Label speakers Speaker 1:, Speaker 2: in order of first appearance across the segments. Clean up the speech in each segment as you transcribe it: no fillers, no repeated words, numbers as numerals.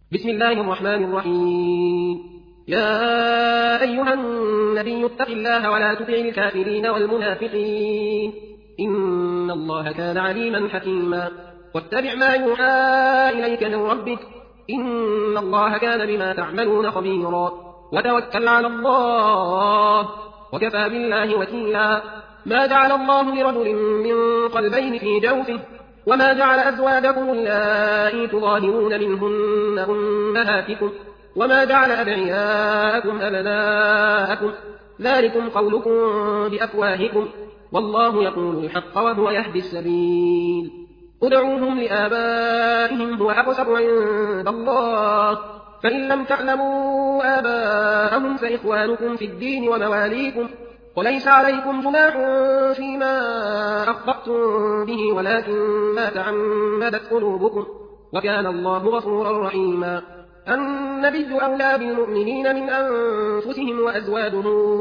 Speaker 1: بسم الله الرحمن الرحيم. يا أيها النبي اتق الله ولا تطع الكافرين والمنافقين إن الله كان عليما حكيما. واتبع ما يوحى إليك من ربك إن الله كان بما تعملون خبيرا. وتوكل على الله وكفى بالله وكيلا. ما جعل الله لرجل من قلبين في جوفه وما جعل أزواجكم اللائي تظاهرون منهن أمهاتكم وما جعل أدعياءكم أبناءكم ذلكم قولكم بأفواهكم والله يقول الحق وهو يهدي السبيل. ادعوهم لآبائهم هو أقسط عند الله فإن لم تعلموا آباءهم فإخوانكم في الدين ومواليكم وليس عليكم جناح فيما أخطأتم به ولكن ما تعمدت قلوبكم وكان الله غفورا رحيما. النبي أولى بالمؤمنين من أنفسهم وأزواجه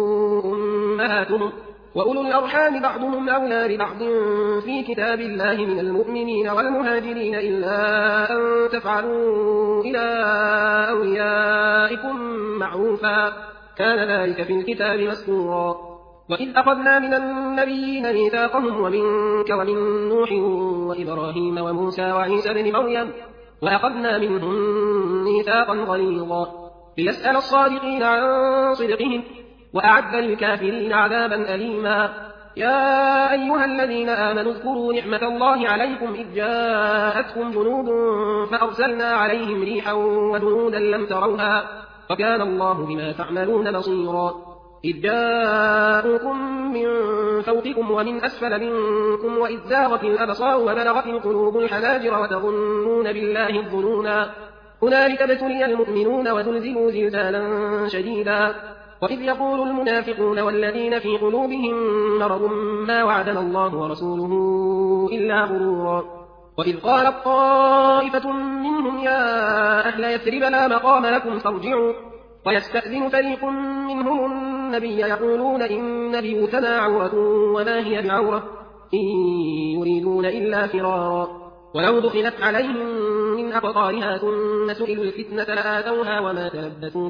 Speaker 1: أمهاتهم وأولو الأرحام بعضهم أولى ببعض في كتاب الله من المؤمنين والمهاجرين إلا أن تفعلوا إلى أوليائكم معروفا كان ذلك في الكتاب مسطورا. وإذ أخذنا من النبيين ميثاقهم ومنك ومن نوح وإبراهيم وموسى وعيسى بن مريم وأخذنا منهم ميثاقا غليظا ليسأل الصادقين عن صدقهم وأعد للكافرين عذابا أليما. يا أيها الذين آمنوا اذكروا نعمة الله عليكم إذ جاءتكم جنود فأرسلنا عليهم ريحا وجنودا لم تروها وكان الله بما تعملون بصيرا. إذ جاءوكم من فوقكم ومن أسفل منكم وإذ زاغت الأبصار وبلغت القلوب الحناجر وتظنون بالله الظنونا هنالك ابتلي المؤمنون وزلزلوا زلزالا شديدا. وإذ يقول المنافقون والذين في قلوبهم مرض ما وعدنا الله ورسوله إلا غرورا. وإذ قالت طائفة منهم يا أهل يثرب لا مقام لكم فارجعوا ويستأذن فريق منهم النبي يقولون إن بيوتنا عورة وما هي بعورة إن يريدون إلا فرارا. ولو دخلت عليهم من أقطارها ثم سئلوا الفتنة لآتوها وما تلبثوا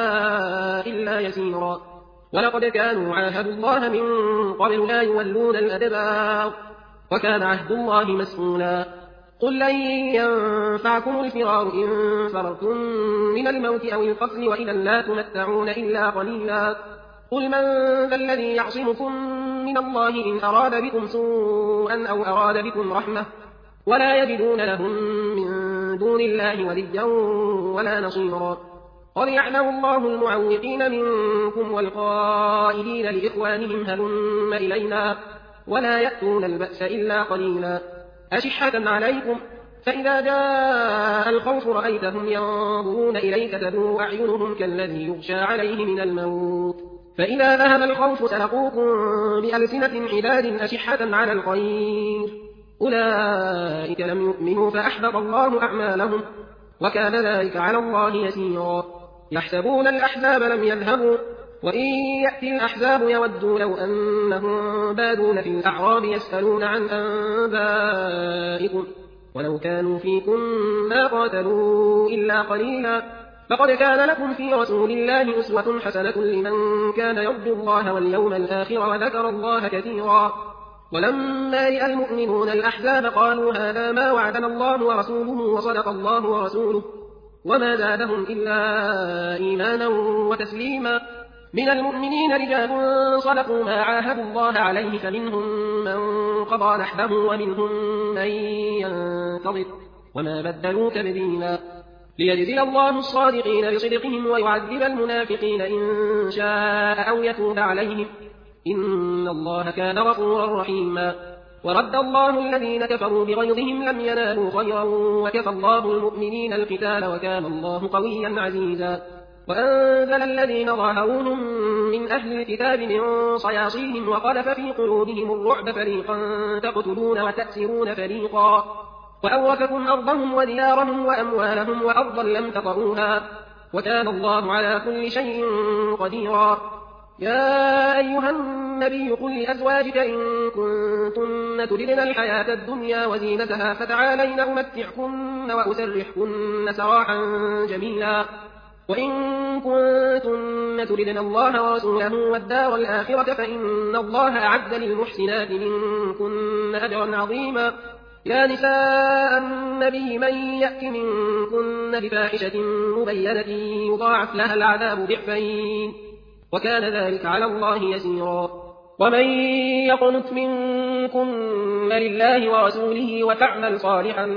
Speaker 1: بها إلا يسيرا. ولقد كانوا عاهدوا الله من قبل لا يولون الأدبار وكان عهد الله مسئولا. قل لن ينفعكم الفرار إن فررتم من الموت أو القتل وإذا لا تمتعون إلا قليلا. قل من ذا الذي يعصمكم من الله إن أراد بكم سوءا أو أراد بكم رحمة ولا يجدون لهم من دون الله وليا ولا نصيرا. قد يعلم الله المعوقين منكم والقائلين لإخوانهم هلم إلينا ولا يأتون البأس إلا قليلا أشحة عليكم فإذا جاء الخوف رأيتهم ينظرون إليك تدور أعينهم كالذي يغشى عليه من الموت فإذا ذهب الخوف سلقوكم بألسنة حداد أشحة على الخير أولئك لم يؤمنوا فأحبط الله أعمالهم وكان ذلك على الله يسيرا. يحسبون الأحزاب لم يذهبوا وإن يأتي الأحزاب يودوا لو أنهم بادون في الأعراب يسألون عن أنبائكم ولو كانوا فيكم ما قاتلوا إلا قليلا. فقد كان لكم في رسول الله أسوة حسنة لمن كان يرجو الله واليوم الآخر وذكر الله كثيرا. ولما رأى المؤمنون الأحزاب قالوا هذا ما وعدنا الله ورسوله وصدق الله ورسوله وما زادهم إلا إيمانا وتسليما. من المؤمنين رجال صدقوا ما عاهدوا الله عليه فمنهم من قضى نحبه ومنهم من ينتظر وما بدلوا تبديلا. ليجزي الله الصادقين بصدقهم ويعذب المنافقين إن شاء أو يتوب عليهم إن الله كان غفورا رحيما. ورد الله الذين كفروا بغيظهم لم ينالوا خيرا وكفى الله المؤمنين القتال وكان الله قويا عزيزا. وأنزل الذين ظاهروهم من أهل الكتاب من صياصيهم وقذف في قلوبهم الرعب فريقا تقتلون وتأسرون فريقا وأورثكم أرضهم وديارهم وأموالهم وأرضا لم تطئوها وكان الله على كل شيء قديرا. يا أيها النبي قل لأزواجك إن كنتن تردن الحياة الدنيا وزينتها فتعالين أمتعكن وأسرحكن سراحا جميلا وإن كنتن تردن الله ورسوله والدار الآخرة فإن الله أعد للمحسنات منكن أجرا عظيما يا نساء النبي من يأت منكن بفاحشة مبينة يضاعف لها العذاب ضعفين وكان ذلك على الله يسيرا ومن يقنت منكن لله ورسوله وتعمل صالحا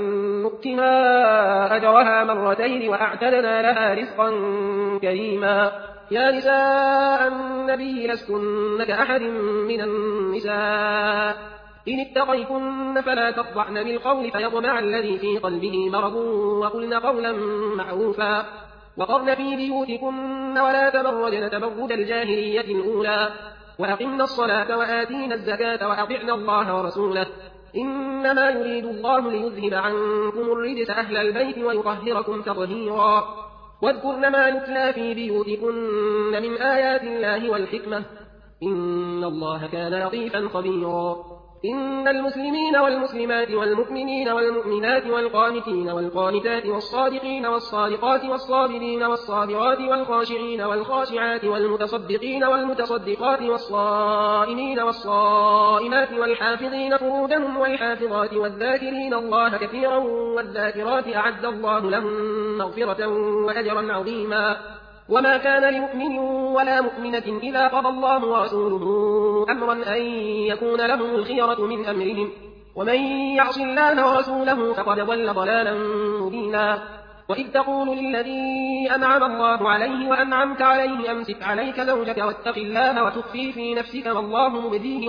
Speaker 1: نؤتها أجرها مرتين وأعتدنا لها رزقا كريما يا نساء النبي لستن كأحد من النساء إن اتقيتن فلا تخضعن بالقول فيطمع الذي في قلبه مرض وقلن قولا معروفا وقرن في بيوتكن ولا تبرجن تبرج الجاهلية الأولى وأقمنا الصلاة وآتينا الزكاة وأطعنا الله ورسوله إنما يريد الله ليذهب عنكم الرجس أهل البيت ويطهركم تطهيرا واذكرن ما يتلى في بيوتكن من آيات الله والحكمة إن الله كان لطيفا خبيرا إن المسلمين والمسلمات والمؤمنين والمؤمنات والقانتين والقانتات والصادقين والصادقات والصابرين والصابرات والخاشعين والخاشعات والمتصدقين والمتصدقات والصائمين والصائمات والحافظين فروجهم والحافظات والذاكرين الله كثيرا والذاكرات أعد الله لهم مغفرة وأجرا عظيما وما كان لمؤمن ولا مؤمنة إذا قضى الله ورسوله أمرا أن يكون لهم الخيرة من أمرهم ومن يعص الله ورسوله فقد ضل ضلالا مبينا وإذ تقول للذي أنعم الله عليه وأنعمت عليه أمسك عليك زوجك واتق الله وتخفي في نفسك والله مبديه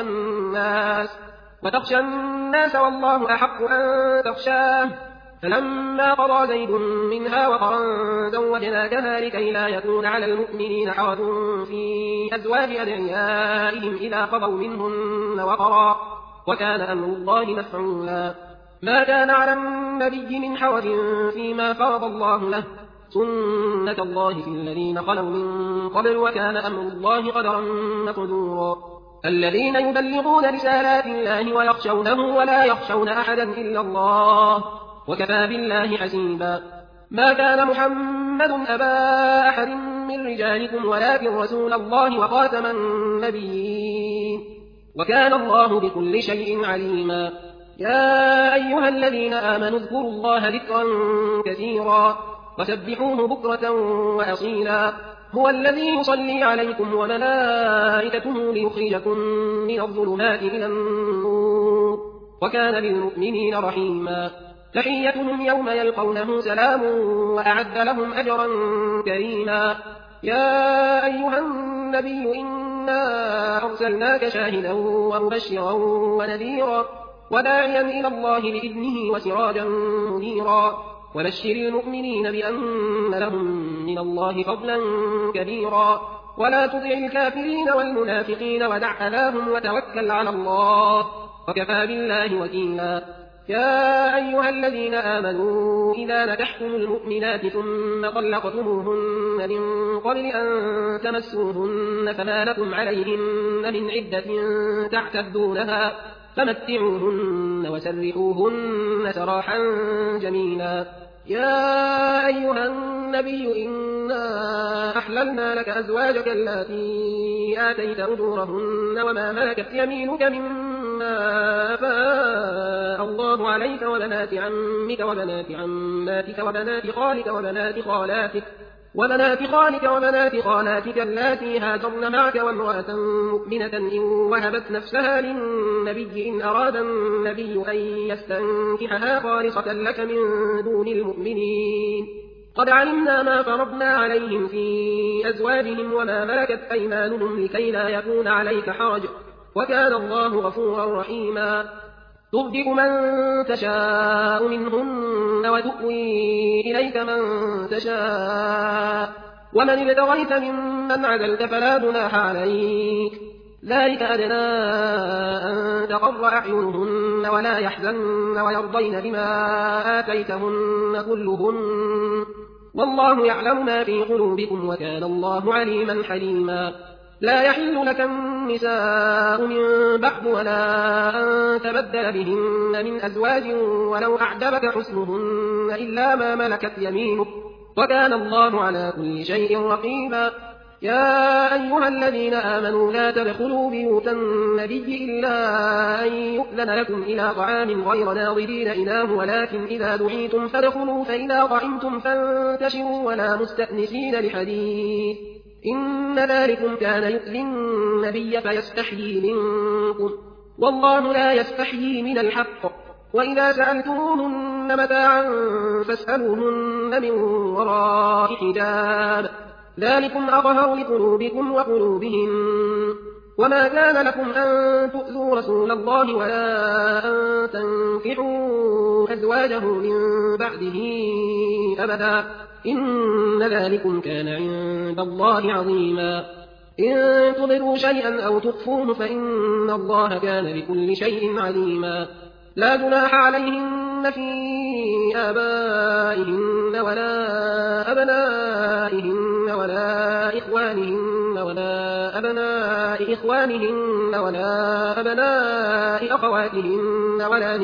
Speaker 1: وتخشى الناس والله أحق أن تخشاه فلما قضى زيد منها وطرا زوجناكها لكي لا يكون على المؤمنين حرج في أزواج أدعيائهم إذا قضوا منهن وطرا وكان أمر الله مفعولا ما كان على النبي من حرج فيما فرض الله له سنة الله في الذين خلوا من قبل وكان أمر الله قدرا مقدورا الذين يبلغون رسالات الله ويخشونه ولا يخشون أحدا إلا الله وكفى بالله حسيبا ما كان محمد أبا أحد من رجالكم ولكن رسول الله وخاتم النبيين وكان الله بكل شيء عليما يا أيها الذين آمنوا اذكروا الله ذكرا كثيرا وسبحوه بكرة وأصيلا هو الذي يصلي عليكم وملائكته ليخرجكم من الظلمات إلى النور وكان بالمؤمنين رحيما تحيتهم يوم يلقونه سلام وأعد لهم أجرا كريما يا أيها النبي إنا أرسلناك شاهدا ومبشرا ونذيرا وداعيا إلى الله بإذنه وسراجا منيرا وبشر المؤمنين بأن لهم من الله فضلا كبيرا ولا تطع الكافرين والمنافقين ودع أذاهم وتوكل على الله وكفى بالله وكيلا يا أيها الذين آمنوا إذا نكحتم المؤمنات ثم طلقتموهن من قبل أن تمسوهن فما لكم عليهن من عدة تعتدونها فمتعوهن وسرحوهن سراحا جميلا يا أيها النبي إنا أحللنا لك أزواجك التي آتيت أجورهن وما ملكت يمينك مما أفاء الله عليك وبنات عمك وبنات عماتك وبنات خالك وبنات خالاتك اللاتي هاجرن معك وامرأة مؤمنة إن وهبت نفسها للنبي إن أراد النبي أن يستنكحها خالصة لك من دون المؤمنين قد علمنا ما فرضنا عليهم في أزواجهم وما ملكت أيمانهم لكي لا يكون عليك حرج وكان الله غفورا رحيما ترجئ من تشاء منهن وتؤوي إليك من تشاء ومن ابتغيت ممن عدلت فلا جناح عليك ذلك أدنى أن تقر أعينهن ولا يحزن ويرضين بما آتيتهن كلهن والله يعلم ما في قلوبكم وكان الله عليما حليما لا يحل لك النساء من بعد ولا أن تبدل بهن من أزواج ولو أعجبك حسنهن إلا ما ملكت يمينك وكان الله على كل شيء رقيبا. يا أيها الذين آمنوا لا تدخلوا بيوت النبي إلا أن يؤذن لكم إلى طعام غير ناظرين إناه ولكن إذا دعيتم فادخلوا فإذا طعمتم فانتشروا ولا مستأنسين لحديث إن ذلكم كان يؤذي النبي فيستحيي منكم والله لا يستحيي من الحق. وإذا سألتموهن متاعا فاسألوهن من وراء حجاب ذلكم أطهر لقلوبكم وقلوبهم. وما كان لكم أن تؤذوا رسول الله ولا أن تنكحوا أزواجه من بعده أبدا إن ذلكم كان عند الله عظيما. إن تبدوا شيئا أو تخفوه فإن الله كان بكل شيء عليما. لا جناح عليهن في آبائهن ولا أبنائهن ولا إخوانهن ولا أبناء إخوانهن ولا أبناء أخواتهن ولا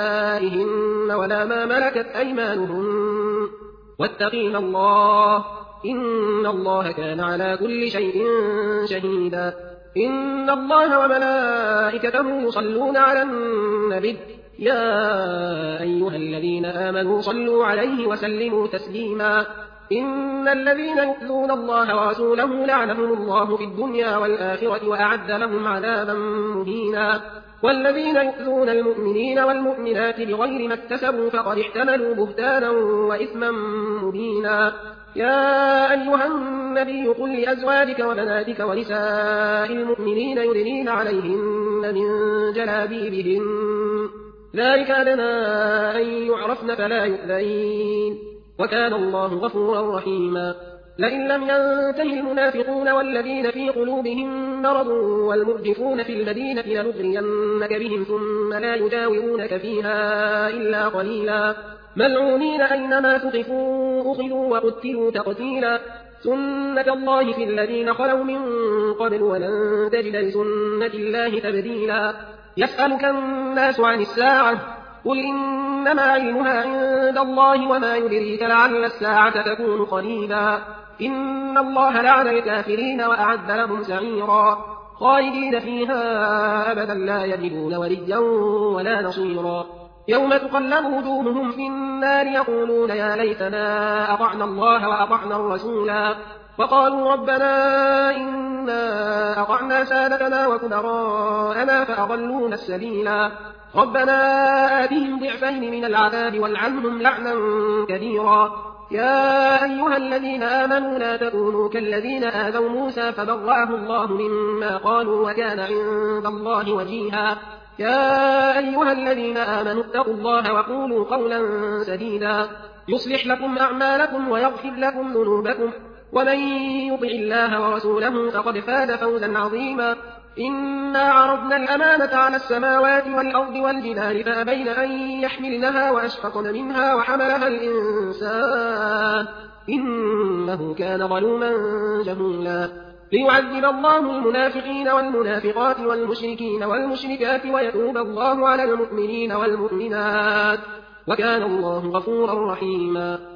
Speaker 1: نسائهن ولا ما ملكت أيمانهن واتقين الله إن الله كان على كل شيء شهيدا. إن الله وملائكته يصلون على النبي يا أيها الذين آمنوا صلوا عليه وسلموا تسليما. إن الذين يؤذون الله ورسوله لعنهم الله في الدنيا والآخرة وأعد لهم عذابا مهينا. والذين يؤذون المؤمنين والمؤمنات بغير ما اكتسبوا فقد احتملوا بهتانا وإثما مبينا. يا أيها النبي قل لأزواجك وبناتك ونساء المؤمنين يدنين عليهن من جلابيبهن ذلك أدنى أن يعرفن فلا يؤذين وكان الله غفورا رحيما. لئن لم ينته المنافقون والذين في قلوبهم مرض والمرجفون في المدينة لنغرينك بهم ثم لا يجاورونك فيها إلا قليلا ملعونين أينما ثقفوا أخذوا وقتلوا تقتيلا. سنة الله في الذين خلوا من قبل ولن تجد لسنة الله تبديلا. يسألك الناس عن الساعة قل إنما علمها عند الله وما يدريك لعل الساعة تكون قريبا. إن الله لعن الكافرين وأعد لهم سعيرا خالدين فيها أبدا لا يجدون وليا ولا نصيرا. يوم تقلب وجوههم في النار يقولون يا ليتنا أطعنا الله وأطعنا الرسولا وقالوا ربنا إنا أطعنا سادتنا وكبراءنا فأضلونا السبيلا. ربنا آتهم ضعفين من العذاب والعنهم لعنا كبيرا. يا أيها الذين آمنوا لا تكونوا كالذين آذوا موسى فبرأه الله مما قالوا وكان عند الله وجيها. يا أيها الذين آمنوا اتقوا الله وقولوا قولا سديدا يصلح لكم أعمالكم ويغفر لكم ذنوبكم ومن يطع الله ورسوله فقد فاز فوزا عظيما. إنا عرضنا الأمانة على السماوات والأرض والجبال فأبين أن يحملنها وأشفقن منها وحملها الإنسان إنه كان ظلوما جهولا. ليعذب الله المنافقين والمنافقات والمشركين والمشركات ويتوب الله على المؤمنين والمؤمنات وكان الله غفورا رحيما.